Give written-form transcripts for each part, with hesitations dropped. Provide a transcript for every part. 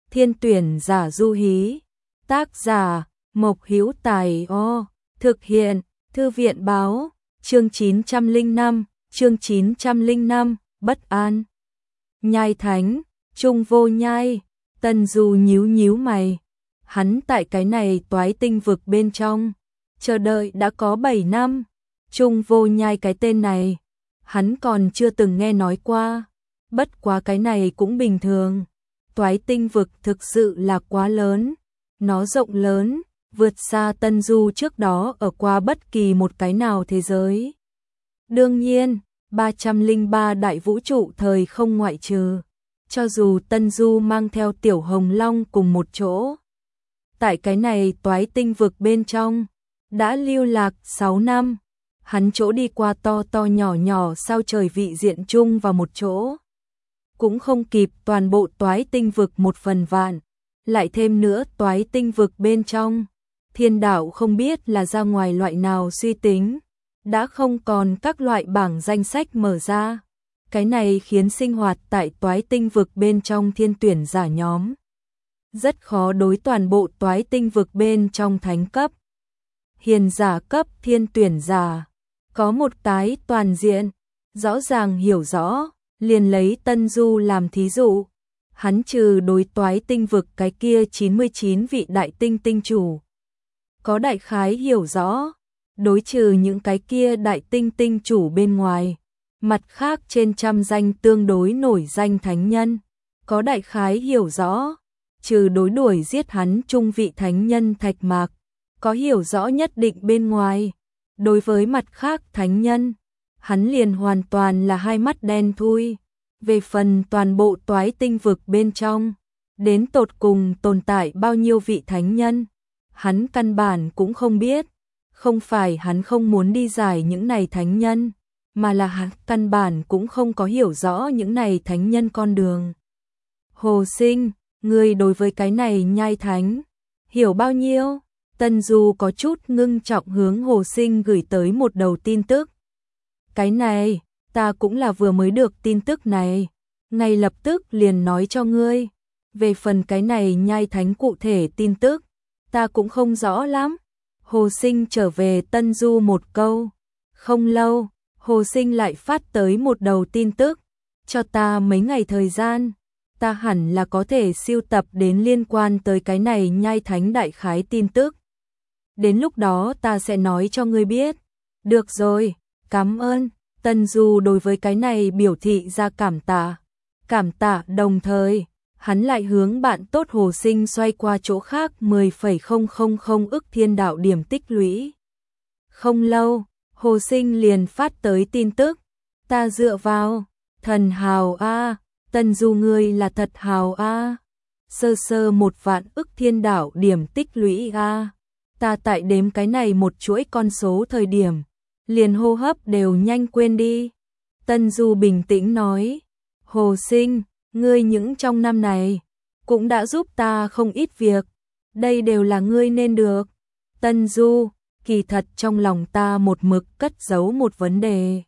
Thiên tuyển giả Du Hí. Tác giả Mộc Hữu Tài. Thực hiện Thư viện báo. Chương 905, Bất An. Nhai Thánh, Trung Vô Nhai. Tân Du nhíu mày. Hắn tại cái này Toái Tinh vực bên trong chờ đợi đã có 7 năm. Trung Vô Nhai cái tên này hắn còn chưa từng nghe nói qua. Bất quá cái này cũng bình thường. Toái Tinh vực thực sự là quá lớn. Nó rộng lớn, vượt xa Tân Du trước đó ở qua bất kỳ một cái nào thế giới. Đương nhiên, 303 đại vũ trụ thời không ngoại trừ. Cho dù Tân Du mang theo Tiểu Hồng Long cùng một chỗ, tại cái này Toái Tinh vực bên trong đã lưu lạc 6 năm. Hắn chỗ đi qua to nhỏ sao trời vị diện chung vào một chỗ cũng không kịp toàn bộ Toái Tinh vực 1/1000. Lại thêm nữa Toái Tinh vực bên trong, thiên đạo không biết là ra ngoài loại nào suy tính, đã không còn các loại bảng danh sách mở ra. Cái này khiến sinh hoạt tại Toái Tinh vực bên trong thiên tuyển giả nhóm rất khó đối toàn bộ Toái Tinh vực bên trong thánh cấp, hiền giả cấp thiên tuyển giả có một cái toàn diện rõ ràng hiểu rõ. Liền lấy Tân Du làm thí dụ, hắn trừ đối Toái Tinh vực cái kia 99 vị đại tinh tinh chủ có đại khái hiểu rõ, đối trừ những cái kia đại tinh tinh chủ bên ngoài, mặt khác trên trăm danh tương đối nổi danh thánh nhân có đại khái hiểu rõ, trừ đối đuổi giết hắn trung vị thánh nhân Thạch Mạc có hiểu rõ nhất định bên ngoài, đối với mặt khác thánh nhân hắn liền hoàn toàn là hai mắt đen thui. Về phần toàn bộ Toái Tinh vực bên trong, đến tột cùng tồn tại bao nhiêu vị thánh nhân, hắn căn bản cũng không biết. Không phải hắn không muốn đi giải những này thánh nhân, mà là hắn căn bản cũng không có hiểu rõ những này thánh nhân con đường. Hồ Sinh, ngươi đối với cái này Nhai Thánh hiểu bao nhiêu? Tân Du có chút ngưng trọng hướng Hồ Sinh gửi tới một đầu tin tức. Cái này, ta cũng là vừa mới được tin tức này, ngay lập tức liền nói cho ngươi. Về phần cái này Nhai Thánh cụ thể tin tức, ta cũng không rõ lắm. Hồ Sinh trở về Tân Du một câu. Không lâu, Hồ Sinh lại phát tới một đầu tin tức. Cho ta mấy ngày thời gian, ta hẳn là có thể sưu tập đến liên quan tới cái này Nhai Thánh đại khái tin tức. Đến lúc đó ta sẽ nói cho ngươi biết. Được rồi, cảm ơn. Tân Du đối với cái này biểu thị ra cảm tạ. Cảm tạ đồng thời, hắn lại hướng bạn tốt Hồ Sinh xoay qua chỗ khác 10,000 ức thiên đạo điểm tích lũy. Không lâu, Hồ Sinh liền phát tới tin tức. Ta dựa vào, thần hào a, Tân Du ngươi là thật hào a. Sơ 1 vạn ức thiên đạo điểm tích lũy a. Ta tại đếm cái này một chuỗi con số thời điểm, liền hô hấp đều nhanh quên đi. Tân Du bình tĩnh nói, Hồ Sinh, ngươi những trong năm này cũng đã giúp ta không ít việc, đây đều là ngươi nên được. Tân Du, kỳ thật trong lòng ta một mực cất giấu một vấn đề.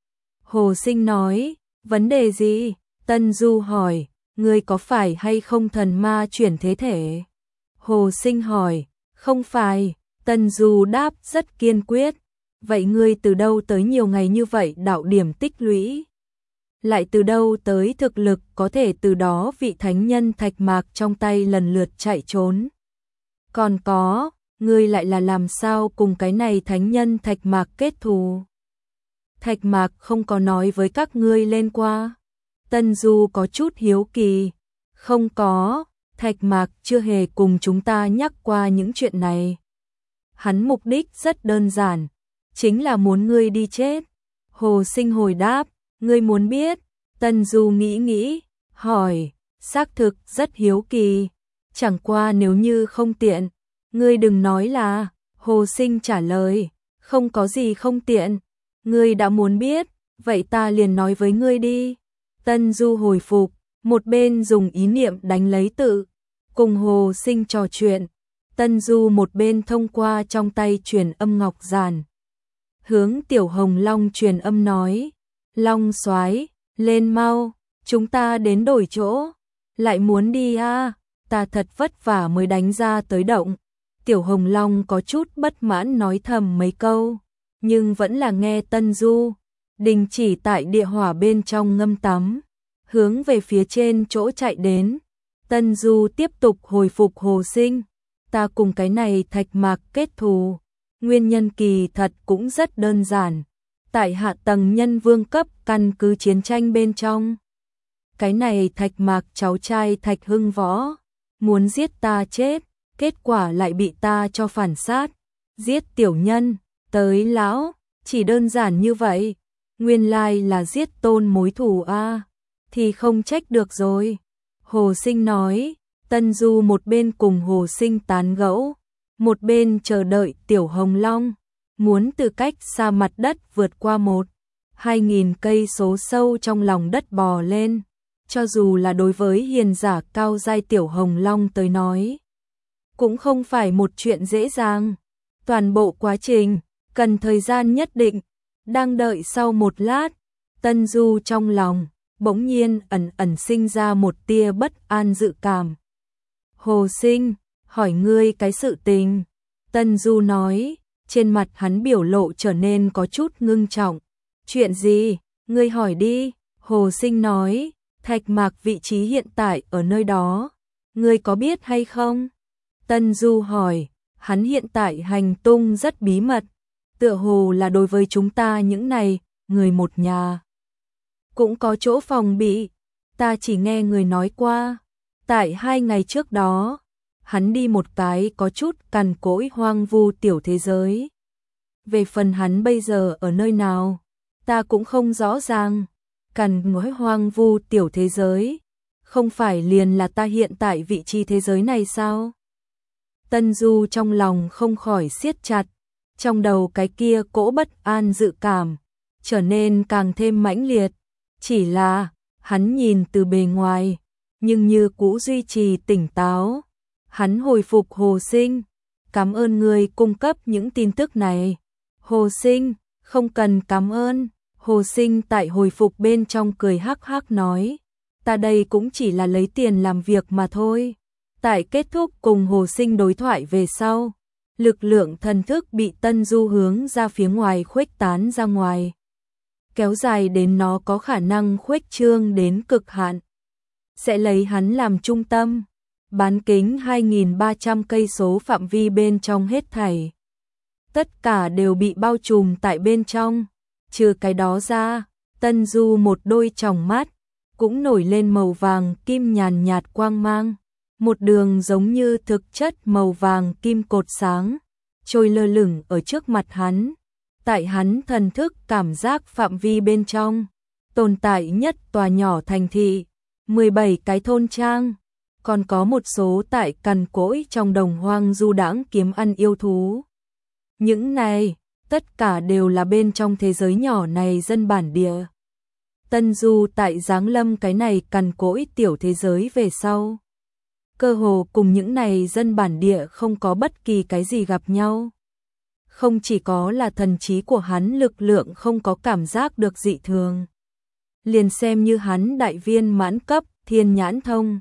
Hồ Sinh nói, vấn đề gì? Tân Du hỏi, ngươi có phải hay không thần ma chuyển thế thể? Hồ Sinh hỏi, không phải. Tân Du đáp rất kiên quyết. Vậy ngươi từ đâu tới nhiều ngày như vậy đạo điểm tích lũy? Lại từ đâu tới thực lực có thể từ đó vị thánh nhân Thạch Mạc trong tay lần lượt chạy trốn? Còn có, ngươi lại là làm sao cùng cái này thánh nhân Thạch Mạc kết thù? Thạch Mạc không có nói với các ngươi lên qua. Tân Du có chút hiếu kỳ. Không có, Thạch Mạc chưa hề cùng chúng ta nhắc qua những chuyện này. Hắn mục đích rất đơn giản, chính là muốn ngươi đi chết. Hồ Sinh hồi đáp, ngươi muốn biết? Tân Du nghĩ, hỏi, xác thực rất hiếu kỳ. Chẳng qua nếu như không tiện, ngươi đừng nói là. Hồ Sinh trả lời, không có gì không tiện. Ngươi đã muốn biết, vậy ta liền nói với ngươi đi. Tân Du hồi phục, một bên dùng ý niệm đánh lấy tự, cùng Hồ Sinh trò chuyện. Tân Du một bên thông qua trong tay truyền âm ngọc giản, hướng Tiểu Hồng Long truyền âm nói, Long soái, lên mau, chúng ta đến đổi chỗ. Lại muốn đi à? ta thật vất vả mới đánh ra tới động. Tiểu Hồng Long có chút bất mãn nói thầm mấy câu, nhưng vẫn là nghe Tân Du đình chỉ tại địa hỏa bên trong ngâm tắm, hướng về phía trên chỗ chạy đến. Tân Du tiếp tục hồi phục Hồ Sinh, ta cùng cái này thạch mạc kết thù, nguyên nhân kỳ thật cũng rất đơn giản, tại hạ tầng nhân vương cấp căn cứ chiến tranh bên trong. Cái này thạch mạc cháu trai Thạch Hưng Võ, muốn giết ta chết, kết quả lại bị ta cho phản sát, giết tiểu nhân, tới lão, chỉ đơn giản như vậy, nguyên lai là giết tôn mối thù a, thì không trách được rồi. Hồ Sinh nói, Tân Du một bên cùng Hồ Sinh tán gẫu, một bên chờ đợi Tiểu Hồng Long, muốn từ cách xa mặt đất vượt qua 1-2 nghìn cây số sâu trong lòng đất bò lên. Cho dù là đối với hiền giả cao giai Tiểu Hồng Long tới nói, cũng không phải một chuyện dễ dàng. Toàn bộ quá trình cần thời gian nhất định. Đang đợi sau một lát, Tân Du trong lòng bỗng nhiên ẩn ẩn sinh ra một tia bất an dự cảm. Hồ Sinh, hỏi ngươi cái sự tình. Tân Du nói, trên mặt hắn biểu lộ trở nên có chút ngưng trọng. Chuyện gì, ngươi hỏi đi. Hồ Sinh nói, Thạch Mạc vị trí hiện tại ở nơi đó, ngươi có biết hay không? Tân Du hỏi, hắn hiện tại hành tung rất bí mật, tựa hồ là đối với chúng ta những này, người một nhà. Cũng có chỗ phòng bị, ta chỉ nghe người nói qua, tại 2 ngày trước đó, hắn đi một cái có chút cằn cỗi hoang vu tiểu thế giới. Về phần hắn bây giờ ở nơi nào, ta cũng không rõ ràng. Cằn cỗi hoang vu tiểu thế giới, không phải liền là ta hiện tại vị trí thế giới này sao? Tân Du trong lòng không khỏi siết chặt, trong đầu cái kia cỗ bất an dự cảm, trở nên càng thêm mãnh liệt. Chỉ là, hắn nhìn từ bề ngoài, nhưng như cũ duy trì tỉnh táo. Hắn hồi phục Hồ Sinh, cảm ơn người cung cấp những tin tức này. Hồ Sinh, không cần cảm ơn. Hồ Sinh tại hồi phục bên trong cười hắc hắc nói, ta đây cũng chỉ là lấy tiền làm việc mà thôi. Tại kết thúc cùng Hồ Sinh đối thoại về sau, lực lượng thần thức bị Tân Du hướng ra phía ngoài khuếch tán ra ngoài, kéo dài đến nó có khả năng khuếch trương đến cực hạn. Sẽ lấy hắn làm trung tâm, bán kính 2.300 cây số phạm vi bên trong hết thảy. Tất cả đều bị bao trùm tại bên trong. Trừ cái đó ra, Tân Du một đôi tròng mắt cũng nổi lên màu vàng kim nhàn nhạt quang mang, một đường giống như thực chất màu vàng kim cột sáng trôi lơ lửng ở trước mặt hắn. Tại hắn thần thức cảm giác phạm vi bên trong, tồn tại nhất tòa nhỏ thành thị, 17 cái thôn trang, còn có một số tại cằn cỗi trong đồng hoang du đãng kiếm ăn yêu thú. Những này tất cả đều là bên trong thế giới nhỏ này dân bản địa. Tân Du tại giáng lâm cái này cằn cỗi tiểu thế giới về sau, cơ hồ cùng những này dân bản địa không có bất kỳ cái gì gặp nhau. Không chỉ có là thần trí của hắn lực lượng không có cảm giác được dị thường, liền xem như hắn đại viên mãn cấp thiên nhãn thông,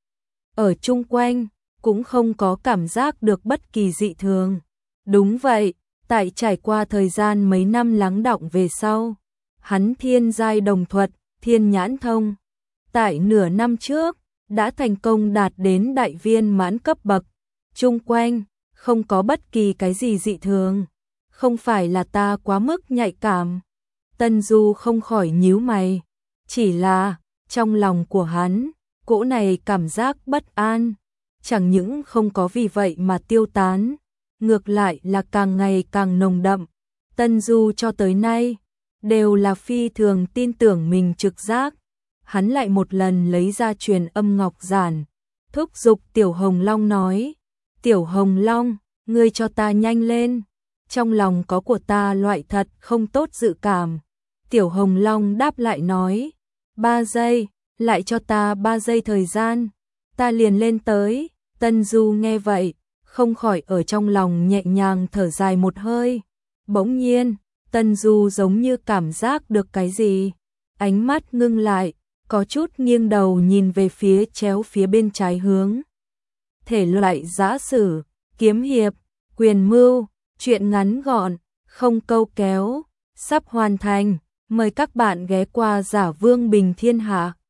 ở chung quanh cũng không có cảm giác được bất kỳ dị thường. Đúng vậy. Tại trải qua thời gian mấy năm lắng đọng về sau, hắn thiên giai đồng thuật, thiên nhãn thông, tại nửa năm trước, đã thành công đạt đến đại viên mãn cấp bậc, chung quanh, không có bất kỳ cái gì dị thường, không phải là ta quá mức nhạy cảm. Tân Du không khỏi nhíu mày, chỉ là, trong lòng của hắn, cỗ này cảm giác bất an, chẳng những không có vì vậy mà tiêu tán, ngược lại là càng ngày càng nồng đậm. Tân Du cho tới nay đều là phi thường tin tưởng mình trực giác. Hắn lại một lần lấy ra truyền âm ngọc giản, thúc giục Tiểu Hồng Long nói, Tiểu Hồng Long, ngươi cho ta nhanh lên, trong lòng có của ta loại thật không tốt dự cảm. Tiểu Hồng Long đáp lại nói, 3 giây, lại cho ta 3 giây thời gian, ta liền lên tới. Tân Du nghe vậy, không khỏi ở trong lòng nhẹ nhàng thở dài một hơi. Bỗng nhiên, Tân Du giống như cảm giác được cái gì, ánh mắt ngưng lại, có chút nghiêng đầu nhìn về phía chéo phía bên trái hướng. thể loại giã sử, kiếm hiệp, quyền mưu, truyện ngắn gọn, không câu kéo, sắp hoàn thành. Mời các bạn ghé qua Giả Vương Bình Thiên Hạ.